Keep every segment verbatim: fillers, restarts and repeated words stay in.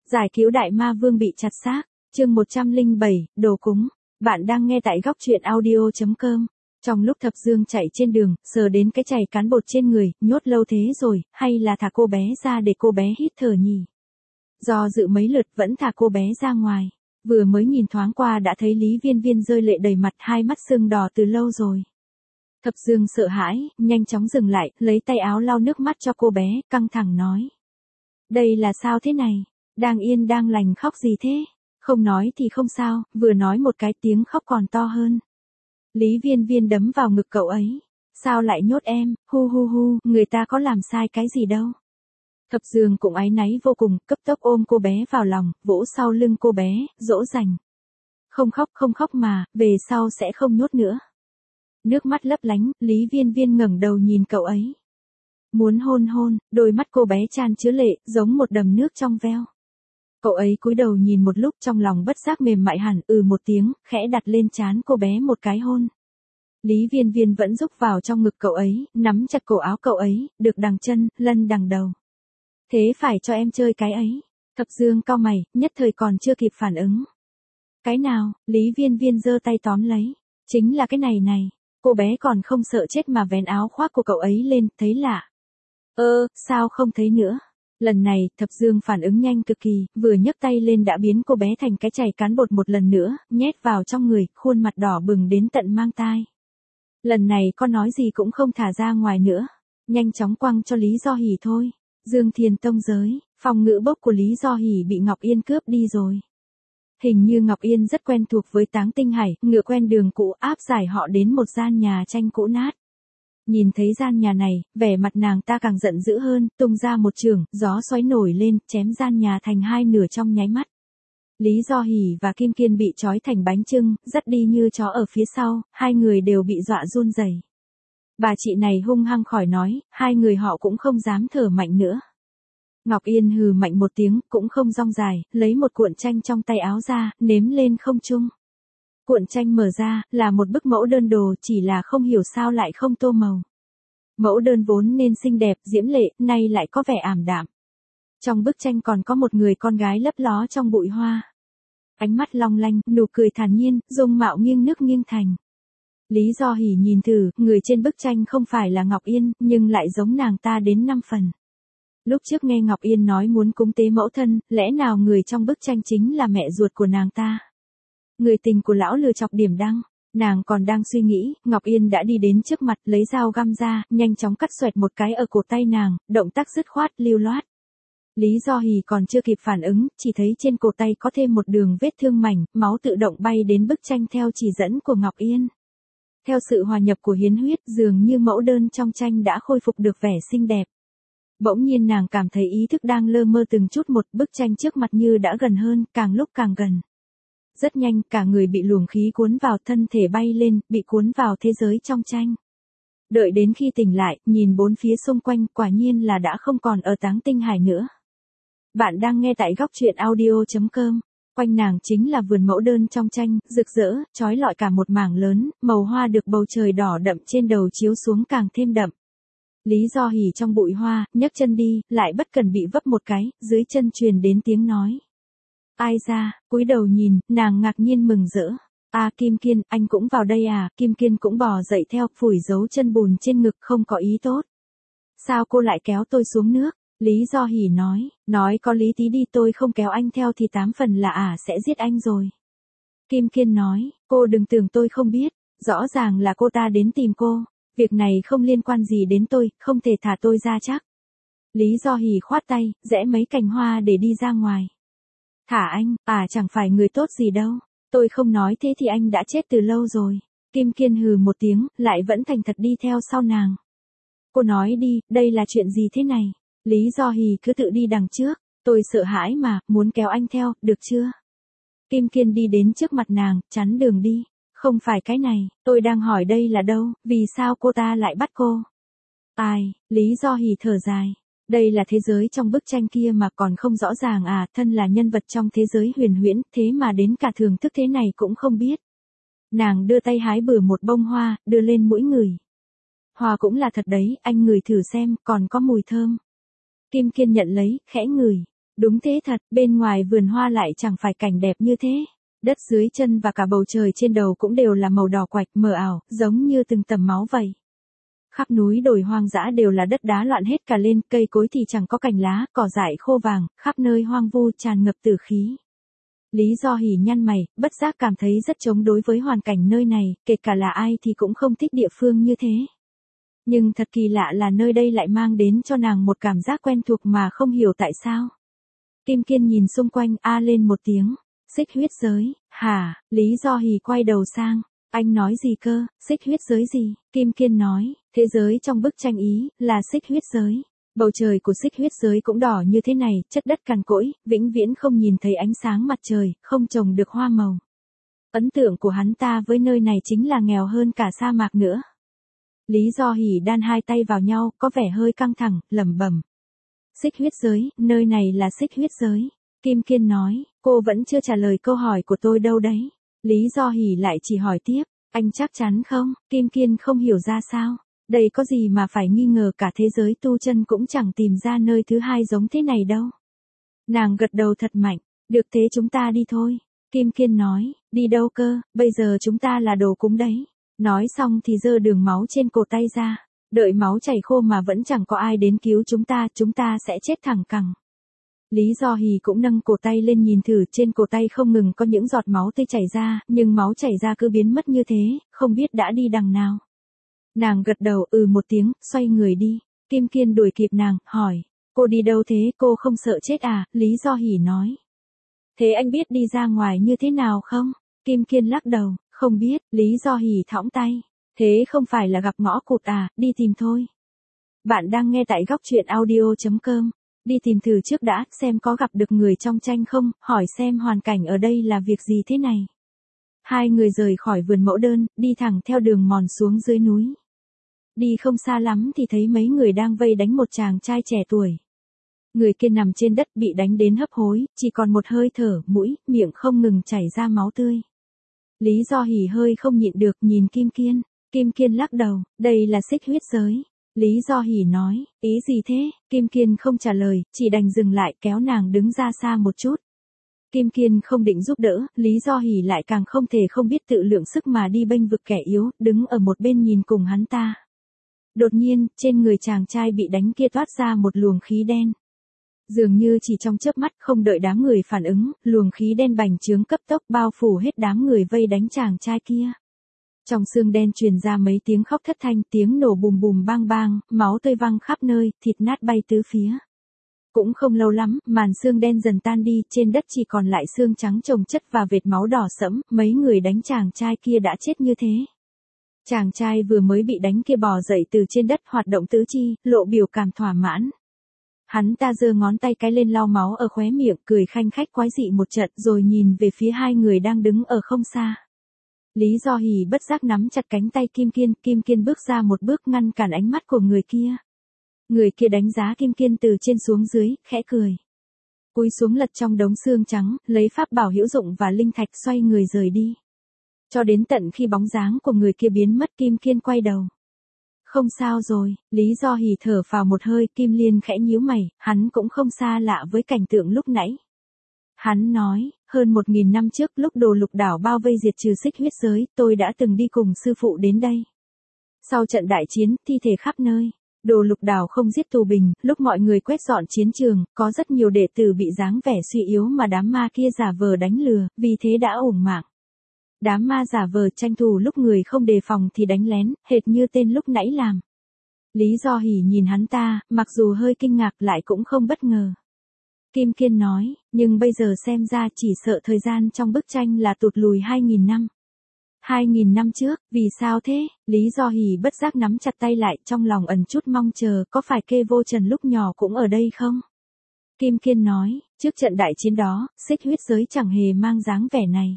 Giải cứu đại ma vương bị chặt xác, chương một trăm lẻ bảy, đồ cúng. Bạn đang nghe tại góc truyện audio chấm com. Trong lúc Thập Dương chạy trên đường, sờ đến cái chày cán bột trên người, nhốt lâu thế rồi, hay là thả cô bé ra để cô bé hít thở nhỉ? Do dự mấy lượt vẫn thả cô bé ra ngoài. Vừa mới nhìn thoáng qua đã thấy Lý Viên Viên rơi lệ đầy mặt, hai mắt sưng đỏ từ lâu rồi. Thập Dương sợ hãi, nhanh chóng dừng lại, lấy tay áo lau nước mắt cho cô bé, căng thẳng nói. Đây là sao thế này? Đang yên đang lành khóc gì thế? Không nói thì không sao, vừa nói một cái tiếng khóc còn to hơn. Lý Viên Viên đấm vào ngực cậu ấy. Sao lại nhốt em, hu hu hu, người ta có làm sai cái gì đâu. Thập Dương cũng áy náy vô cùng, cấp tốc ôm cô bé vào lòng, vỗ sau lưng cô bé, dỗ dành. Không khóc không khóc mà, về sau sẽ không nhốt nữa. Nước mắt lấp lánh, Lý Viên Viên ngẩng đầu nhìn cậu ấy. Muốn hôn hôn, đôi mắt cô bé chan chứa lệ, giống một đầm nước trong veo. Cậu ấy cúi đầu nhìn một lúc, trong lòng bất giác mềm mại hẳn, ừ một tiếng, khẽ đặt lên trán cô bé một cái hôn. Lý Viên Viên vẫn rúc vào trong ngực cậu ấy, nắm chặt cổ áo cậu ấy, được đằng chân, lân đằng đầu. Thế phải cho em chơi cái ấy. Thập Dương cau mày, nhất thời còn chưa kịp phản ứng. Cái nào? Lý Viên Viên giơ tay tóm lấy. Chính là cái này này. Cô bé còn không sợ chết mà vén áo khoác của cậu ấy lên, thấy lạ. Ơ, sao không thấy nữa? Lần này, Thập Dương phản ứng nhanh cực kỳ, vừa nhấc tay lên đã biến cô bé thành cái chày cán bột một lần nữa, nhét vào trong người, khuôn mặt đỏ bừng đến tận mang tai. Lần này con nói gì cũng không thả ra ngoài nữa, nhanh chóng quăng cho Lý Do Hỉ thôi. Dương Thiền Tông giới, phòng ngự bốc của Lý Do Hỉ bị Ngọc Yên cướp đi rồi. Hình như Ngọc Yên rất quen thuộc với Táng Tinh Hải, ngựa quen đường cũ áp giải họ đến một gian nhà tranh cũ nát. Nhìn thấy gian nhà này, vẻ mặt nàng ta càng giận dữ hơn, tung ra một chưởng, gió xoáy nổi lên, chém gian nhà thành hai nửa trong nháy mắt. Lý Do Hỉ và Kim Kiên bị trói thành bánh chưng, dắt đi như chó ở phía sau, hai người đều bị dọa run rẩy. Bà chị này hung hăng khỏi nói, hai người họ cũng không dám thở mạnh nữa. Ngọc Yên hừ mạnh một tiếng, cũng không rong dài, lấy một cuộn tranh trong tay áo ra, nếm lên không trung. Cuộn tranh mở ra, là một bức mẫu đơn đồ, chỉ là không hiểu sao lại không tô màu. Mẫu đơn vốn nên xinh đẹp, diễm lệ, nay lại có vẻ ảm đạm. Trong bức tranh còn có một người con gái lấp ló trong bụi hoa. Ánh mắt long lanh, nụ cười thản nhiên, dung mạo nghiêng nước nghiêng thành. Lý Do Hỉ nhìn thử, người trên bức tranh không phải là Ngọc Yên, nhưng lại giống nàng ta đến năm phần. Lúc trước nghe Ngọc Yên nói muốn cúng tế mẫu thân, lẽ nào người trong bức tranh chính là mẹ ruột của nàng ta? Người tình của lão lừa chọc điểm đăng. Nàng còn đang suy nghĩ, Ngọc Yên đã đi đến trước mặt, lấy dao găm ra, nhanh chóng cắt xoẹt một cái ở cổ tay nàng, động tác dứt khoát, lưu loát. Lý Do Hỉ còn chưa kịp phản ứng, chỉ thấy trên cổ tay có thêm một đường vết thương mảnh, máu tự động bay đến bức tranh theo chỉ dẫn của Ngọc Yên. Theo sự hòa nhập của hiến huyết, dường như mẫu đơn trong tranh đã khôi phục được vẻ xinh đẹp. Bỗng nhiên nàng cảm thấy ý thức đang lơ mơ từng chút một, bức tranh trước mặt như đã gần hơn, càng lúc càng gần. Rất nhanh, cả người bị luồng khí cuốn vào, thân thể bay lên, bị cuốn vào thế giới trong tranh. Đợi đến khi tỉnh lại, nhìn bốn phía xung quanh, quả nhiên là đã không còn ở Táng Tinh Hải nữa. Bạn đang nghe tại góc truyện audio chấm com. Quanh nàng chính là vườn mẫu đơn trong tranh, rực rỡ, chói lọi cả một mảng lớn, màu hoa được bầu trời đỏ đậm trên đầu chiếu xuống càng thêm đậm. Lý Do Hỉ trong bụi hoa, nhấc chân đi, lại bất cần bị vấp một cái, dưới chân truyền đến tiếng nói. Ai ra, cúi đầu nhìn, nàng ngạc nhiên mừng rỡ. À Kim Kiên, anh cũng vào đây à? Kim Kiên cũng bò dậy theo, phủi dấu chân bùn trên ngực, không có ý tốt. Sao cô lại kéo tôi xuống nước? Lý Do Hỉ nói, nói có lý tí đi, tôi không kéo anh theo thì tám phần là ả à sẽ giết anh rồi. Kim Kiên nói, cô đừng tưởng tôi không biết, rõ ràng là cô ta đến tìm cô, việc này không liên quan gì đến tôi, không thể thả tôi ra chắc. Lý Do Hỉ khoát tay, rẽ mấy cành hoa để đi ra ngoài. Thả anh, à chẳng phải người tốt gì đâu, tôi không nói thế thì anh đã chết từ lâu rồi. Kim Kiên hừ một tiếng, lại vẫn thành thật đi theo sau nàng. Cô nói đi, đây là chuyện gì thế này? Lý Do Hỉ cứ tự đi đằng trước, tôi sợ hãi mà, muốn kéo anh theo, được chưa? Kim Kiên đi đến trước mặt nàng, chắn đường đi. Không phải cái này, tôi đang hỏi đây là đâu, vì sao cô ta lại bắt cô? Ai, Lý Do Hỉ thở dài. Đây là thế giới trong bức tranh kia mà còn không rõ ràng à, thân là nhân vật trong thế giới huyền huyễn, thế mà đến cả thưởng thức thế này cũng không biết. Nàng đưa tay hái bừa một bông hoa, đưa lên mũi người. Hoa cũng là thật đấy, anh ngửi thử xem, còn có mùi thơm. Kim Kiên nhận lấy, khẽ ngửi. Đúng thế thật, bên ngoài vườn hoa lại chẳng phải cảnh đẹp như thế. Đất dưới chân và cả bầu trời trên đầu cũng đều là màu đỏ quạch mờ ảo, giống như từng tầm máu vậy. Khắp núi đồi hoang dã đều là đất đá loạn hết cả lên, cây cối thì chẳng có cành lá, cỏ dại khô vàng, khắp nơi hoang vu tràn ngập tử khí. Lý Do Hỉ nhăn mày, bất giác cảm thấy rất chống đối với hoàn cảnh nơi này, kể cả là ai thì cũng không thích địa phương như thế. Nhưng thật kỳ lạ là nơi đây lại mang đến cho nàng một cảm giác quen thuộc mà không hiểu tại sao. Kim Kiên nhìn xung quanh a lên một tiếng, xích huyết giới, hả, Lý Do Hỉ quay đầu sang, anh nói gì cơ, xích huyết giới gì, Kim Kiên nói, thế giới trong bức tranh ý, là xích huyết giới. Bầu trời của xích huyết giới cũng đỏ như thế này, chất đất cằn cỗi, vĩnh viễn không nhìn thấy ánh sáng mặt trời, không trồng được hoa màu. Ấn tượng của hắn ta với nơi này chính là nghèo hơn cả sa mạc nữa. Lý Do Hỉ đan hai tay vào nhau, có vẻ hơi căng thẳng, lẩm bẩm. Xích huyết giới, nơi này là xích huyết giới. Kim Kiên nói, cô vẫn chưa trả lời câu hỏi của tôi đâu đấy. Lý Do Hỉ lại chỉ hỏi tiếp, anh chắc chắn không? Kim Kiên không hiểu ra sao. Đây có gì mà phải nghi ngờ, cả thế giới tu chân cũng chẳng tìm ra nơi thứ hai giống thế này đâu. Nàng gật đầu thật mạnh, được thế chúng ta đi thôi. Kim Kiên nói, đi đâu cơ, bây giờ chúng ta là đồ cúng đấy. Nói xong thì giơ đường máu trên cổ tay ra, đợi máu chảy khô mà vẫn chẳng có ai đến cứu chúng ta, chúng ta sẽ chết thẳng cẳng. Lý Do Hỉ cũng nâng cổ tay lên nhìn thử, trên cổ tay không ngừng có những giọt máu tươi chảy ra, nhưng máu chảy ra cứ biến mất như thế, không biết đã đi đằng nào. Nàng gật đầu ừ một tiếng, xoay người đi. Kim Kiên đuổi kịp nàng, hỏi, cô đi đâu thế, cô không sợ chết à? Lý Do Hỉ nói. Thế anh biết đi ra ngoài như thế nào không? Kim Kiên lắc đầu, không biết. Lý Do Hỉ thõng tay. Thế không phải là gặp ngõ cụt à, đi tìm thôi. Bạn đang nghe tại góc truyện audio chấm com. Đi tìm thử trước đã, xem có gặp được người trong tranh không, hỏi xem hoàn cảnh ở đây là việc gì thế này. Hai người rời khỏi vườn mẫu đơn, đi thẳng theo đường mòn xuống dưới núi. Đi không xa lắm thì thấy mấy người đang vây đánh một chàng trai trẻ tuổi. Người kia nằm trên đất bị đánh đến hấp hối, chỉ còn một hơi thở, mũi, miệng không ngừng chảy ra máu tươi. Lý Do Hỉ hơi không nhịn được nhìn Kim Kiên. Kim Kiên lắc đầu, đây là xích huyết giới. Lý Do Hỉ nói, ý gì thế? Kim Kiên không trả lời, chỉ đành dừng lại kéo nàng đứng ra xa một chút. Kim Kiên không định giúp đỡ, Lý Do Hỉ lại càng không thể không biết tự lượng sức mà đi bênh vực kẻ yếu, đứng ở một bên nhìn cùng hắn ta. Đột nhiên, trên người chàng trai bị đánh kia toát ra một luồng khí đen. Dường như chỉ trong chớp mắt, không đợi đám người phản ứng, luồng khí đen bành trướng cấp tốc bao phủ hết đám người vây đánh chàng trai kia. Trong xương đen truyền ra mấy tiếng khóc thất thanh, tiếng nổ bùm bùm bang bang, máu tươi văng khắp nơi, thịt nát bay tứ phía. Cũng không lâu lắm, màn xương đen dần tan đi, trên đất chỉ còn lại xương trắng chồng chất và vệt máu đỏ sẫm, mấy người đánh chàng trai kia đã chết như thế. Chàng trai vừa mới bị đánh kia bò dậy từ trên đất, hoạt động tứ chi, lộ biểu cảm thỏa mãn. Hắn ta giơ ngón tay cái lên lau máu ở khóe miệng, cười khanh khách quái dị một trận, rồi nhìn về phía hai người đang đứng ở không xa. Lý Do Hỉ bất giác nắm chặt cánh tay Kim Kiên, Kim Kiên bước ra một bước ngăn cản ánh mắt của người kia. Người kia đánh giá Kim Kiên từ trên xuống dưới, khẽ cười. Cúi xuống lật trong đống xương trắng, lấy pháp bảo hữu dụng và linh thạch xoay người rời đi. Cho đến tận khi bóng dáng của người kia biến mất, Kim Kiên quay đầu. Không sao rồi, Lý Do Hỉ thở phào một hơi, Kim Liên khẽ nhíu mày, hắn cũng không xa lạ với cảnh tượng lúc nãy. Hắn nói, hơn một nghìn năm trước lúc Đồ Lục Đảo bao vây diệt trừ xích huyết giới, tôi đã từng đi cùng sư phụ đến đây. Sau trận đại chiến, thi thể khắp nơi. Đồ Lục Đảo không giết tù binh, lúc mọi người quét dọn chiến trường, có rất nhiều đệ tử bị dáng vẻ suy yếu mà đám ma kia giả vờ đánh lừa, vì thế đã uổng mạng. Đám ma giả vờ tranh thủ lúc người không đề phòng thì đánh lén, hệt như tên lúc nãy làm. Lý Do Hỉ nhìn hắn ta, mặc dù hơi kinh ngạc lại cũng không bất ngờ. Kim Kiên nói, nhưng bây giờ xem ra chỉ sợ thời gian trong bức tranh là tụt lùi hai nghìn năm. hai nghìn năm trước, vì sao thế? Lý Do Hỉ bất giác nắm chặt tay lại, trong lòng ẩn chút mong chờ, có phải Kê Vô Trần lúc nhỏ cũng ở đây không? Kim Kiên nói, trước trận đại chiến đó, xích huyết giới chẳng hề mang dáng vẻ này.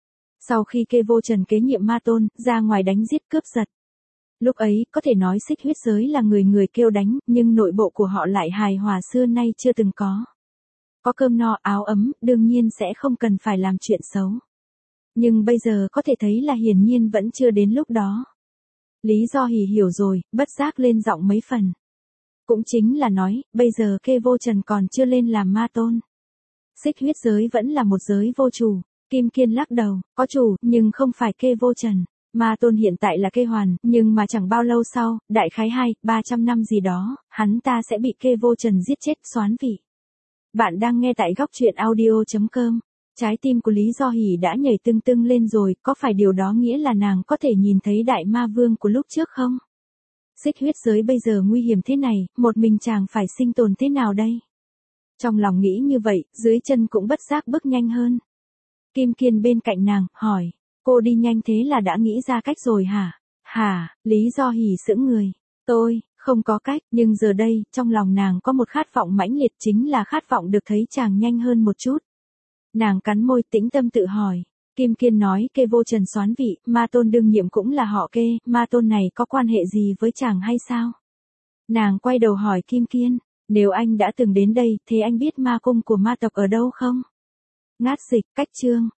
Sau khi Kê Vô Trần kế nhiệm ma tôn, ra ngoài đánh giết cướp giật. Lúc ấy, có thể nói xích huyết giới là người người kêu đánh, nhưng nội bộ của họ lại hài hòa xưa nay chưa từng có. Có cơm no áo ấm, đương nhiên sẽ không cần phải làm chuyện xấu. Nhưng bây giờ có thể thấy là hiển nhiên vẫn chưa đến lúc đó. Lý Do Hỉ hiểu rồi, bất giác lên giọng mấy phần. Cũng chính là nói, bây giờ Kê Vô Trần còn chưa lên làm ma tôn. Xích huyết giới vẫn là một giới vô chủ. Kim Kiên lắc đầu, có chủ, nhưng không phải kê vô trần. Ma tôn hiện tại là kê hoàn, nhưng mà chẳng bao lâu sau, đại khái hai, ba trăm năm gì đó, hắn ta sẽ bị kê vô trần giết chết, xoán vị. Bạn đang nghe tại góc truyện audio.com. Trái tim của Lý Do Hỷ đã nhảy tưng tưng lên rồi, có phải điều đó nghĩa là nàng có thể nhìn thấy đại ma vương của lúc trước không? Xích huyết giới bây giờ nguy hiểm thế này, một mình chàng phải sinh tồn thế nào đây? Trong lòng nghĩ như vậy, dưới chân cũng bất giác bước nhanh hơn. Kim Kiên bên cạnh nàng, hỏi, cô đi nhanh thế là đã nghĩ ra cách rồi hả? Hả, Lý Do Hỷ sững người. Tôi, không có cách, nhưng giờ đây, trong lòng nàng có một khát vọng mãnh liệt, chính là khát vọng được thấy chàng nhanh hơn một chút. Nàng cắn môi tĩnh tâm tự hỏi. Kim Kiên nói kê vô trần soán vị, ma tôn đương nhiệm cũng là họ kê, ma tôn này có quan hệ gì với chàng hay sao? Nàng quay đầu hỏi Kim Kiên, nếu anh đã từng đến đây, thế anh biết ma cung của ma tộc ở đâu không? Ngát Dịch, cách chương.